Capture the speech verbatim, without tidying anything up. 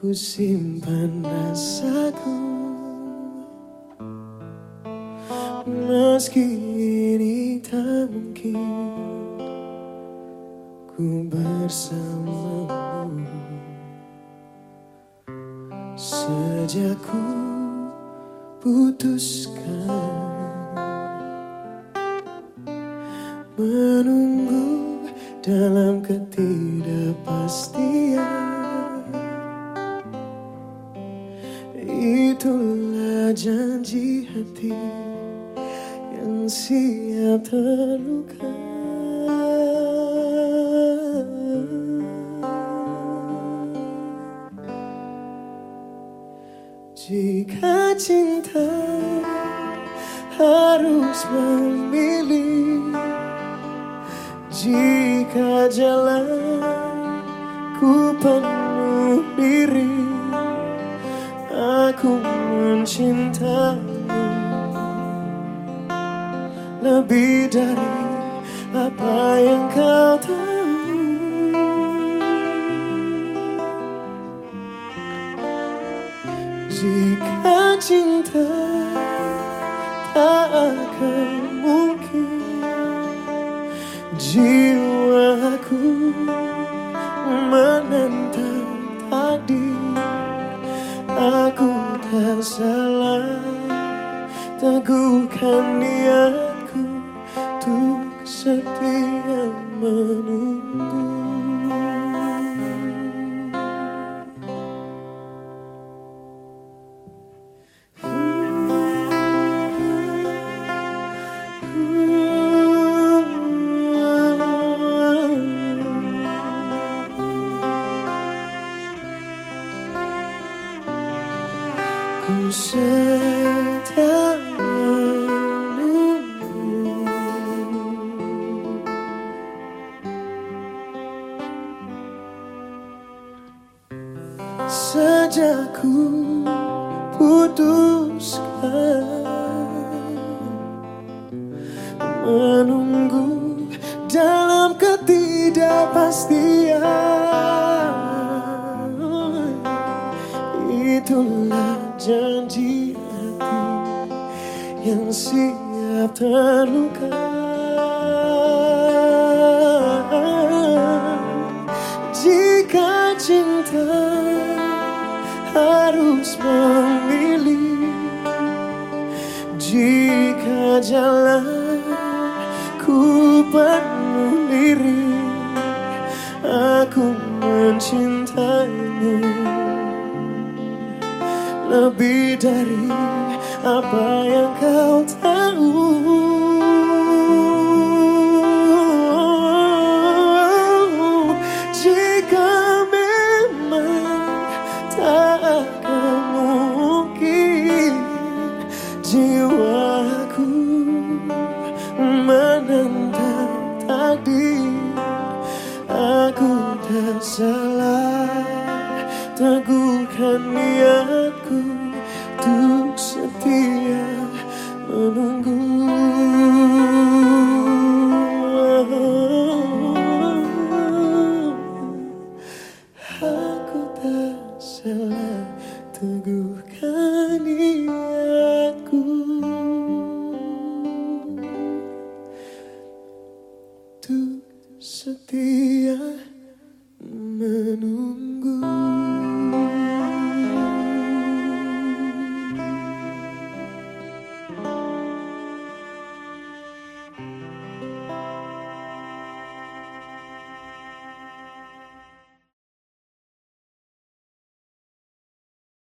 Ku simpan rasaku, meski ini tak mungkin ku bersamamu. Sejak ku putuskan menunggu dalam ketidakpastian, itulah janji hati yang siap terluka. Jika cinta harus memilih, jika jalan ku penuh diri, aku mencintaimu lebih dari apa yang kau tahu. Jika cinta tak akan mungkin, jiwaku menentang takdir. Aku tak salah, teguhkan niatku untuk setia menunggu. Ku setia menunggu, sejak ku putuskan menunggu dalam ketidakpastian, itulah janji hati yang siap terluka. Jika cinta harus memilih, jika jalan ku penuh diri, aku mencintaimu lebih dari apa yang kau tahu. Jika memang tak akan mungkin, jiwaku menentang takdir. Aku tak salah, teguhkan niatku untuk setia menunggu.